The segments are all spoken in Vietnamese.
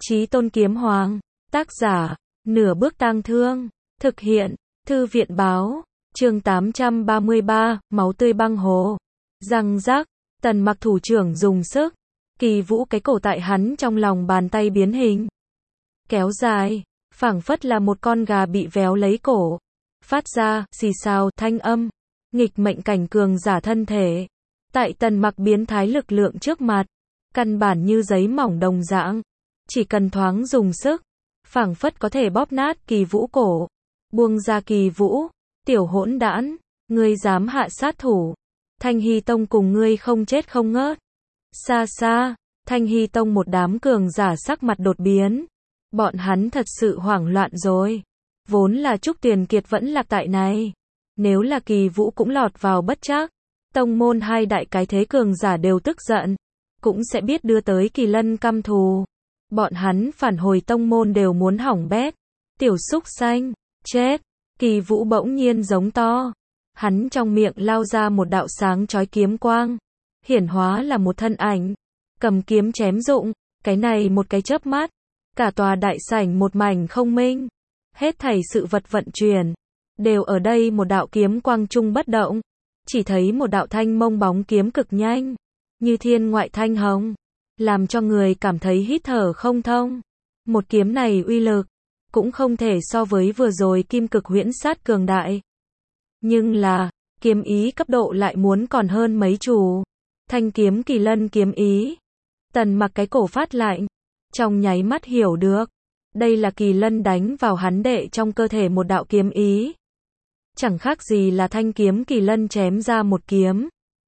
Chí Tôn Kiếm Hoàng, tác giả, Nửa Bước Tang Thương, thực hiện, Thư viện báo, chương 833, máu tươi băng hồ. Răng rắc, Tần Mặc thủ trưởng dùng sức, Kỳ Vũ cái cổ tại hắn trong lòng bàn tay biến hình, kéo dài, phảng phất là một con gà bị véo lấy cổ, phát ra xì xào thanh âm, nghịch mệnh cảnh cường giả thân thể. Tại Tần Mặc biến thái lực lượng trước mặt, căn bản như giấy mỏng đồng dạng, chỉ cần thoáng dùng sức, phảng phất có thể bóp nát Kỳ Vũ cổ. Buông ra Kỳ Vũ, tiểu hỗn đản, ngươi dám hạ sát thủ, Thanh Hy Tông cùng ngươi không chết không ngớt. Xa xa, Thanh Hy Tông một đám cường giả sắc mặt đột biến, bọn hắn thật sự hoảng loạn rồi. Vốn là Trúc Tuyền Kiệt vẫn lạc tại này, nếu là Kỳ Vũ cũng lọt vào bất trắc, tông môn hai đại cái thế cường giả đều tức giận, cũng sẽ biết đưa tới Kỳ Lân căm thù. Bọn hắn phản hồi tông môn đều muốn hỏng bét. Tiểu súc xanh, chết. Kỳ Vũ bỗng nhiên giống to. Hắn trong miệng lao ra một đạo sáng chói kiếm quang, hiển hóa là một thân ảnh, cầm kiếm chém rụng, cái này một cái chớp mắt, cả tòa đại sảnh một mảnh không minh, hết thảy sự vật vận chuyển, đều ở đây một đạo kiếm quang trung bất động, chỉ thấy một đạo thanh mông bóng kiếm cực nhanh, như thiên ngoại thanh hồng, làm cho người cảm thấy hít thở không thông. Một kiếm này uy lực, cũng không thể so với vừa rồi kim cực huyễn sát cường đại. Nhưng là, kiếm ý cấp độ lại muốn còn hơn mấy chủ. Thanh kiếm Kỳ Lân kiếm ý. Tần Mặc cái cổ phát lạnh, trong nháy mắt hiểu được, đây là Kỳ Lân đánh vào hắn đệ trong cơ thể một đạo kiếm ý. Chẳng khác gì là thanh kiếm Kỳ Lân chém ra một kiếm.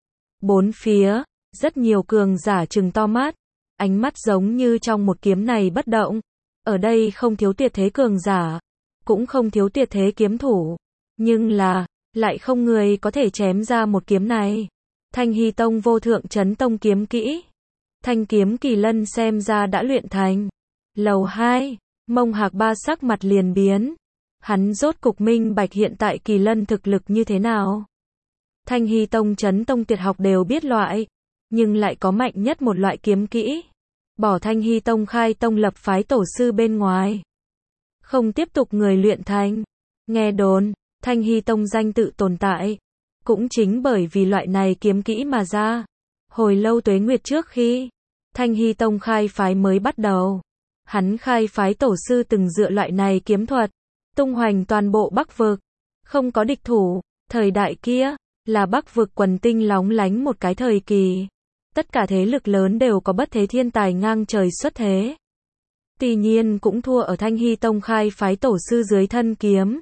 Bốn phía, rất nhiều cường giả trừng to mắt, ánh mắt giống như trong một kiếm này bất động. Ở đây không thiếu tuyệt thế cường giả, cũng không thiếu tuyệt thế kiếm thủ, nhưng là, lại không người có thể chém ra một kiếm này. Thanh Hy Tông vô thượng chấn tông kiếm kỹ. Thanh kiếm Kỳ Lân xem ra đã luyện thành. Lầu 2, Mông Hạc Ba sắc mặt liền biến. Hắn rốt cục minh bạch hiện tại Kỳ Lân thực lực như thế nào. Thanh Hy Tông chấn tông tuyệt học đều biết loại, nhưng lại có mạnh nhất một loại kiếm kỹ. Bỏ Thanh Hy Tông khai tông lập phái tổ sư bên ngoài, không tiếp tục người luyện thành. Nghe đồn, Thanh Hy Tông danh tự tồn tại, cũng chính bởi vì loại này kiếm kỹ mà ra. Hồi lâu tuế nguyệt trước khi Thanh Hy Tông khai phái mới bắt đầu, hắn khai phái tổ sư từng dựa loại này kiếm thuật, tung hoành toàn bộ Bắc vực, không có địch thủ. Thời đại kia, là Bắc vực quần tinh lóng lánh một cái thời kỳ. Tất cả thế lực lớn đều có bất thế thiên tài ngang trời xuất thế. Tuy nhiên cũng thua ở Thanh Hy Tông khai phái tổ sư dưới thân kiếm.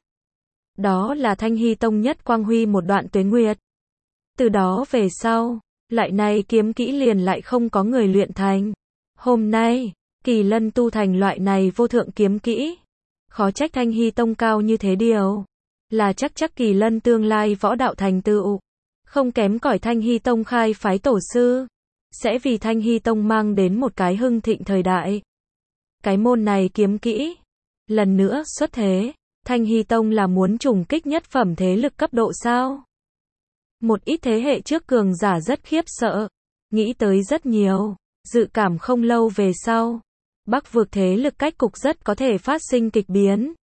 Đó là Thanh Hy Tông nhất quang huy một đoạn tuế nguyệt. Từ đó về sau, lại này kiếm kỹ liền lại không có người luyện thành. Hôm nay, Kỳ Lân tu thành loại này vô thượng kiếm kỹ. Khó trách Thanh Hy Tông cao như thế điều. Là chắc Kỳ Lân tương lai võ đạo thành tựu, không kém cỏi Thanh Hy Tông khai phái tổ sư. Sẽ vì Thanh Hy Tông mang đến một cái hưng thịnh thời đại. Cái môn này kiếm kỹ, lần nữa xuất thế, Thanh Hy Tông là muốn trùng kích nhất phẩm thế lực cấp độ sao? Một ít thế hệ trước cường giả rất khiếp sợ, nghĩ tới rất nhiều, dự cảm không lâu về sau, Bắc vực thế lực cách cục rất có thể phát sinh kịch biến.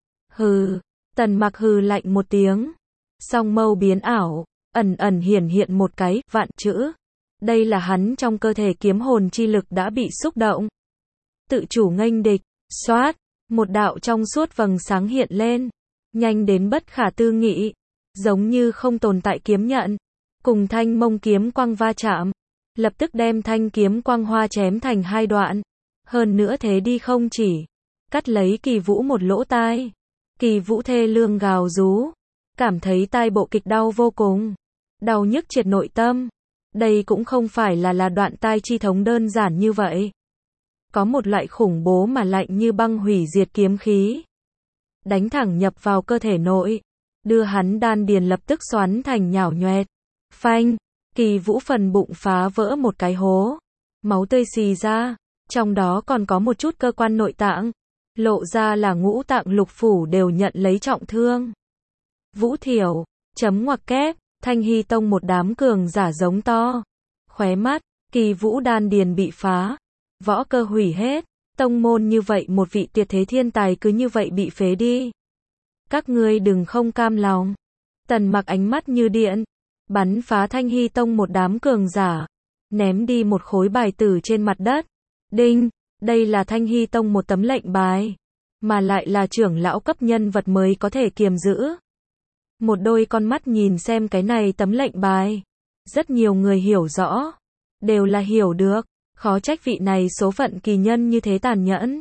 Hừ, Tần Mặc hừ lạnh một tiếng, song mâu biến ảo, ẩn ẩn hiển hiện một cái vạn chữ. Đây là hắn trong cơ thể kiếm hồn chi lực đã bị xúc động. Tự chủ nghênh địch, xoát, một đạo trong suốt vầng sáng hiện lên, nhanh đến bất khả tư nghị, giống như không tồn tại kiếm nhận, cùng thanh mông kiếm quang va chạm, lập tức đem thanh kiếm quang hoa chém thành hai đoạn. Hơn nữa thế đi không chỉ, cắt lấy Kỳ Vũ một lỗ tai. Kỳ Vũ thê lương gào rú, cảm thấy tai bộ kịch đau vô cùng, đau nhức triệt nội tâm. Đây cũng không phải là đoạn tai chi thống đơn giản như vậy. Có một loại khủng bố mà lạnh như băng hủy diệt kiếm khí, đánh thẳng nhập vào cơ thể nội, đưa hắn đan điền lập tức xoắn thành nhão nhoẹt. Phanh, Kỳ Vũ phần bụng phá vỡ một cái hố, máu tươi xì ra, trong đó còn có một chút cơ quan nội tạng, lộ ra là ngũ tạng lục phủ đều nhận lấy trọng thương. Vũ Thiểu, chấm ngoặc kép. Thanh Hy Tông một đám cường giả giống to. Khóe mắt, Kỳ Vũ đan điền bị phá, võ cơ hủy hết, Tông môn như vậy một vị tuyệt thế thiên tài cứ như vậy bị phế đi. Các ngươi đừng không cam lòng. Tần Mặc ánh mắt như điện, bắn phá Thanh Hy Tông một đám cường giả, ném đi một khối bài tử trên mặt đất. Đinh, đây là Thanh Hy Tông một tấm lệnh bài, mà lại là trưởng lão cấp nhân vật mới có thể kiềm giữ. Một đôi con mắt nhìn xem cái này tấm lệnh bài. Rất nhiều người hiểu rõ, đều là hiểu được, khó trách vị này số phận kỳ nhân như thế tàn nhẫn.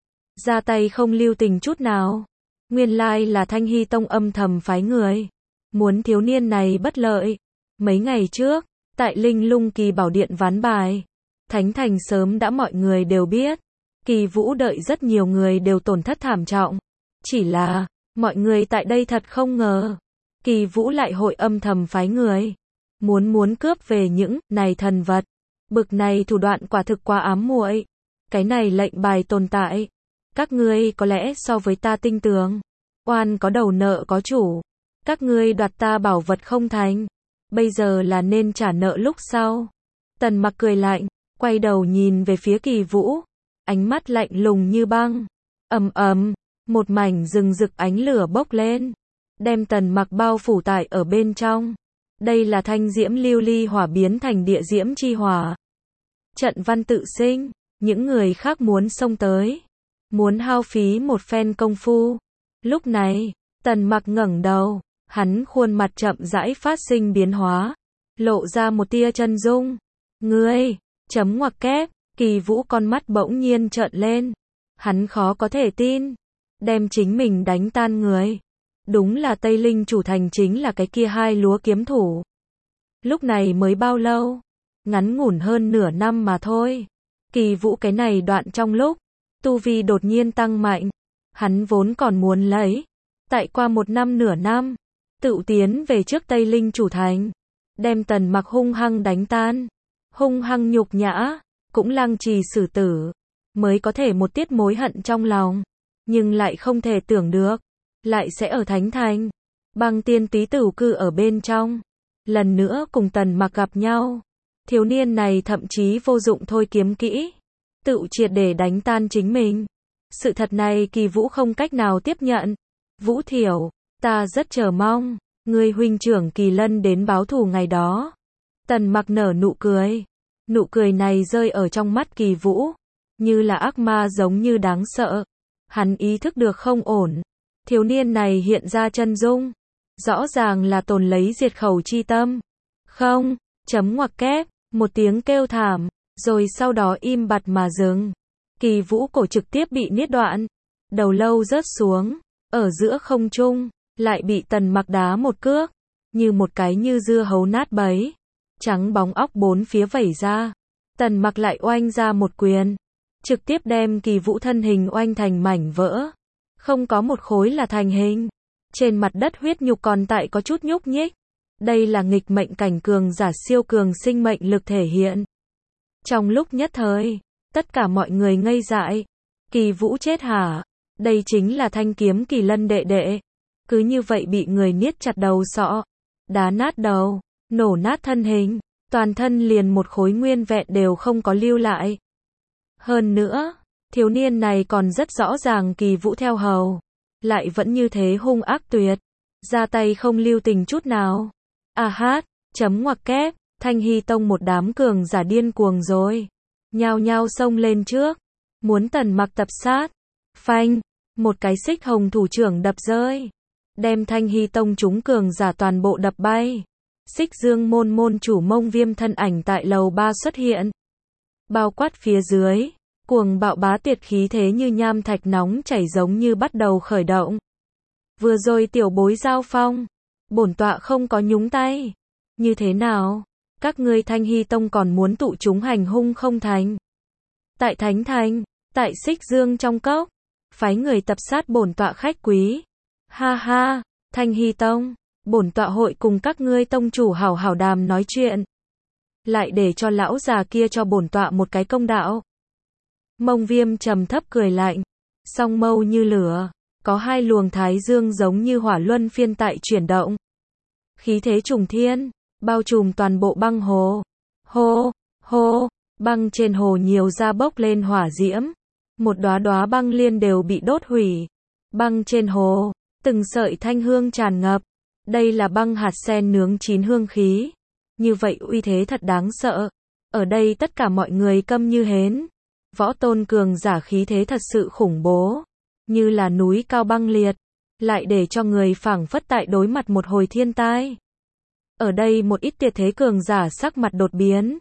Ra tay không lưu tình chút nào. Nguyên lai là Thanh Hy Tông âm thầm phái người, muốn thiếu niên này bất lợi. Mấy ngày trước, tại Linh Lung Kỳ Bảo Điện ván bài, Thánh Thành sớm đã mọi người đều biết. Kỳ Vũ đợi rất nhiều người đều tổn thất thảm trọng. Chỉ là, mọi người tại đây thật không ngờ, Kỳ Vũ lại hội âm thầm phái người, muốn cướp về những này thần vật. Bực này thủ đoạn quả thực quá ám muội. Cái này lệnh bài tồn tại, các ngươi có lẽ so với ta tinh tường. Oan có đầu nợ có chủ. Các ngươi đoạt ta bảo vật không thành, bây giờ là nên trả nợ lúc sau. Tần Mặc cười lạnh, quay đầu nhìn về phía Kỳ Vũ, ánh mắt lạnh lùng như băng. Ầm ầm, một mảnh rừng rực ánh lửa bốc lên, đem Tần Mặc bao phủ tại ở bên trong. Đây là thanh diễm lưu ly hỏa biến thành địa diễm chi hỏa. Trận văn tự sinh, những người khác muốn xông tới, muốn hao phí một phen công phu. Lúc này, Tần Mặc ngẩng đầu, hắn khuôn mặt chậm rãi phát sinh biến hóa, lộ ra một tia chân dung. Ngươi, chấm ngoặc kép, Kỳ Vũ con mắt bỗng nhiên trợn lên. Hắn khó có thể tin, đem chính mình đánh tan người. Đúng là Tây Linh chủ thành chính là cái kia hai lúa kiếm thủ. Lúc này mới bao lâu? Ngắn ngủn hơn nửa năm mà thôi. Kỳ Vũ cái này đoạn trong lúc, tu vi đột nhiên tăng mạnh. Hắn vốn còn muốn lấy, tại qua một năm nửa năm, tự tiến về trước Tây Linh chủ thành, đem Tần Mặc hung hăng đánh tan, hung hăng nhục nhã, cũng lăng trì xử tử, mới có thể một tiết mối hận trong lòng. Nhưng lại không thể tưởng được, lại sẽ ở Thánh Thành, Băng Tiên Túy Tửu cư ở bên trong, lần nữa cùng Tần Mặc gặp nhau. Thiếu niên này thậm chí vô dụng thôi kiếm kỹ, tự triệt để đánh tan chính mình. Sự thật này Kỳ Vũ không cách nào tiếp nhận. Vũ Thiểu, ta rất chờ mong, ngươi huynh trưởng Kỳ Lân đến báo thù ngày đó. Tần Mặc nở nụ cười. Nụ cười này rơi ở trong mắt Kỳ Vũ, như là ác ma giống như đáng sợ. Hắn ý thức được không ổn. Thiếu niên này hiện ra chân dung, rõ ràng là tồn lấy diệt khẩu chi tâm. Không, chấm ngoặc kép, một tiếng kêu thảm, rồi sau đó im bặt mà dừng. Kỳ Vũ cổ trực tiếp bị niết đoạn, đầu lâu rớt xuống, ở giữa không trung, lại bị Tần Mặc đá một cước, như một cái như dưa hấu nát bấy, trắng bóng óc bốn phía vẩy ra. Tần Mặc lại oanh ra một quyền, trực tiếp đem Kỳ Vũ thân hình oanh thành mảnh vỡ, không có một khối là thành hình. Trên mặt đất huyết nhục còn tại có chút nhúc nhích. Đây là nghịch mệnh cảnh cường giả siêu cường sinh mệnh lực thể hiện. Trong lúc nhất thời, tất cả mọi người ngây dại. Kỳ Vũ chết hả? Đây chính là thanh kiếm Kỳ Lân đệ đệ. Cứ như vậy bị người niết chặt đầu sọ, đá nát đầu, nổ nát thân hình, toàn thân liền một khối nguyên vẹn đều không có lưu lại. Hơn nữa, thiếu niên này còn rất rõ ràng Kỳ Vũ theo hầu, lại vẫn như thế hung ác tuyệt, ra tay không lưu tình chút nào. À hát, chấm ngoặc kép, Thanh Hy Tông một đám cường giả điên cuồng rồi, nhao nhao xông lên trước, muốn Tần Mặc tập sát. Phanh, một cái xích hồng thủ trưởng đập rơi, đem Thanh Hy Tông chúng cường giả toàn bộ đập bay. Xích Dương môn môn chủ Mông Viêm thân ảnh tại lầu 3 xuất hiện, bao quát phía dưới, cuồng bạo bá tuyệt khí thế như nham thạch nóng chảy giống như bắt đầu khởi động. Vừa rồi tiểu bối giao phong, bổn tọa không có nhúng tay. Như thế nào? Các ngươi Thanh Hy Tông còn muốn tụ chúng hành hung không thành? Tại Thánh Thành, tại Xích Dương trong cốc, phái người tập sát bổn tọa khách quý. Ha ha, Thanh Hy Tông, bổn tọa hội cùng các ngươi tông chủ hảo hảo đàm nói chuyện. Lại để cho lão già kia cho bổn tọa một cái công đạo. Mông Viêm trầm thấp cười lạnh, song mâu như lửa, có hai luồng thái dương giống như hỏa luân phiên tại chuyển động. Khí thế trùng thiên, bao trùm toàn bộ băng hồ. Hô, hô, băng trên hồ nhiều ra bốc lên hỏa diễm. một đóa đóa băng liên đều bị đốt hủy. Băng trên hồ, từng sợi thanh hương tràn ngập. Đây là băng hạt sen nướng chín hương khí. Như vậy uy thế thật đáng sợ. Ở đây tất cả mọi người câm như hến. Võ tôn cường giả khí thế thật sự khủng bố. Như là núi cao băng liệt. Lại để cho người phảng phất tại đối mặt một hồi thiên tai. Ở đây một ít tuyệt thế cường giả sắc mặt đột biến.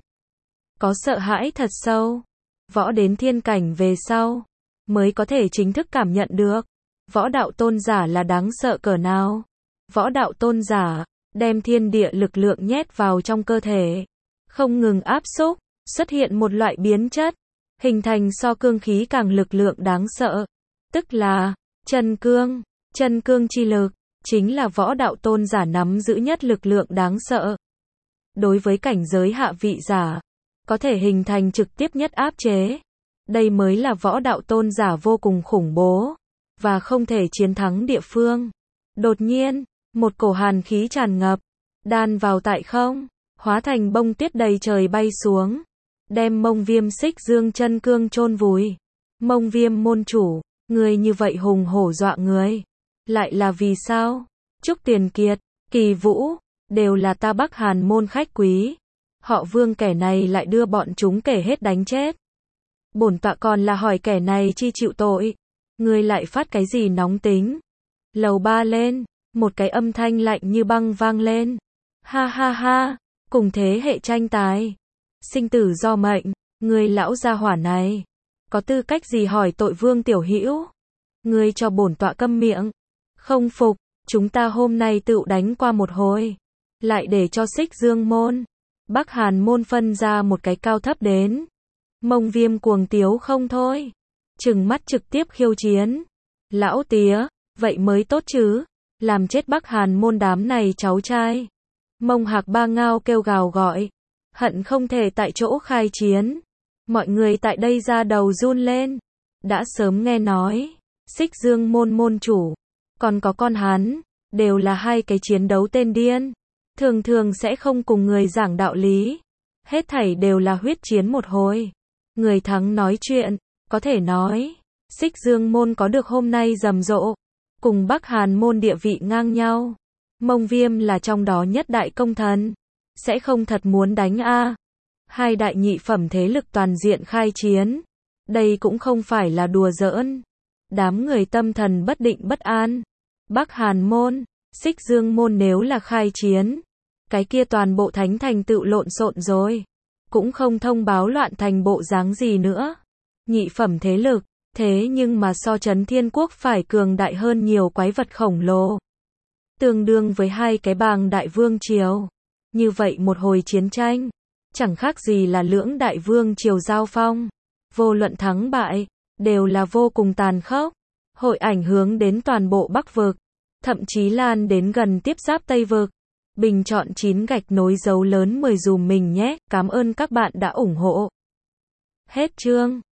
Có sợ hãi thật sâu. Võ đến thiên cảnh về sau, mới có thể chính thức cảm nhận được. Võ đạo tôn giả là đáng sợ cỡ nào. Võ đạo tôn giả, đem thiên địa lực lượng nhét vào trong cơ thể. Không ngừng áp xúc, xuất hiện một loại biến chất. Hình thành so cương khí càng lực lượng đáng sợ. Tức là, chân cương. Chân cương chi lực, chính là võ đạo tôn giả nắm giữ nhất lực lượng đáng sợ. Đối với cảnh giới hạ vị giả, có thể hình thành trực tiếp nhất áp chế. Đây mới là võ đạo tôn giả vô cùng khủng bố, và không thể chiến thắng địa phương. Đột nhiên, một cổ hàn khí tràn ngập, đan vào tại không, hóa thành bông tuyết đầy trời bay xuống, đem Mông Viêm Xích Dương chân cương chôn vùi. Mông Viêm môn chủ, người như vậy hùng hổ dọa người. Lại là vì sao? Trúc Tiền Kiệt, Kỳ Vũ, đều là ta Bắc Hàn môn khách quý. Họ Vương kẻ này lại đưa bọn chúng kể hết đánh chết. Bổn tọa còn là hỏi kẻ này chi chịu tội. Ngươi lại phát cái gì nóng tính? Lầu ba lên, một cái âm thanh lạnh như băng vang lên. Ha ha ha, cùng thế hệ tranh tài. Sinh tử do mệnh, ngươi lão gia hỏa này. Có tư cách gì hỏi tội Vương tiểu hữu? Ngươi cho bổn tọa câm miệng. Không phục, chúng ta hôm nay tựu đánh qua một hồi. Lại để cho Xích Dương môn, Bắc Hàn môn phân ra một cái cao thấp đến. Mông Viêm cuồng tiếu không thôi. Trừng mắt trực tiếp khiêu chiến. Lão tía, vậy mới tốt chứ. Làm chết Bắc Hàn môn đám này cháu trai. Mông Hạc Ba Ngao kêu gào gọi. Hận không thể tại chỗ khai chiến. Mọi người tại đây ra đầu run lên. Đã sớm nghe nói. Xích Dương môn môn chủ. Còn có con hắn. Đều là hai cái chiến đấu tên điên. Thường thường sẽ không cùng người giảng đạo lý. Hết thảy đều là huyết chiến một hồi. Người thắng nói chuyện. Có thể nói. Xích Dương môn có được hôm nay rầm rộ. Cùng Bắc Hàn môn địa vị ngang nhau. Mông Viêm là trong đó nhất đại công thần. Sẽ không thật muốn đánh a. Hai đại nhị phẩm thế lực toàn diện khai chiến. Đây cũng không phải là đùa giỡn. Đám người tâm thần bất định bất an. Bắc Hàn môn, Xích Dương môn nếu là khai chiến. Cái kia toàn bộ thánh thành tựu lộn xộn rồi. Cũng không thông báo loạn thành bộ dáng gì nữa. Nhị phẩm thế lực. Thế nhưng mà so Trấn Thiên Quốc phải cường đại hơn nhiều quái vật khổng lồ. Tương đương với hai cái bàng đại vương triều. Như vậy một hồi chiến tranh, chẳng khác gì là lưỡng đại vương triều giao phong. Vô luận thắng bại, đều là vô cùng tàn khốc. Hội ảnh hưởng đến toàn bộ Bắc vực, thậm chí lan đến gần tiếp giáp Tây vực. Bình chọn 9 gạch nối dấu lớn 10 dùm mình nhé. Cảm ơn các bạn đã ủng hộ. Hết chương.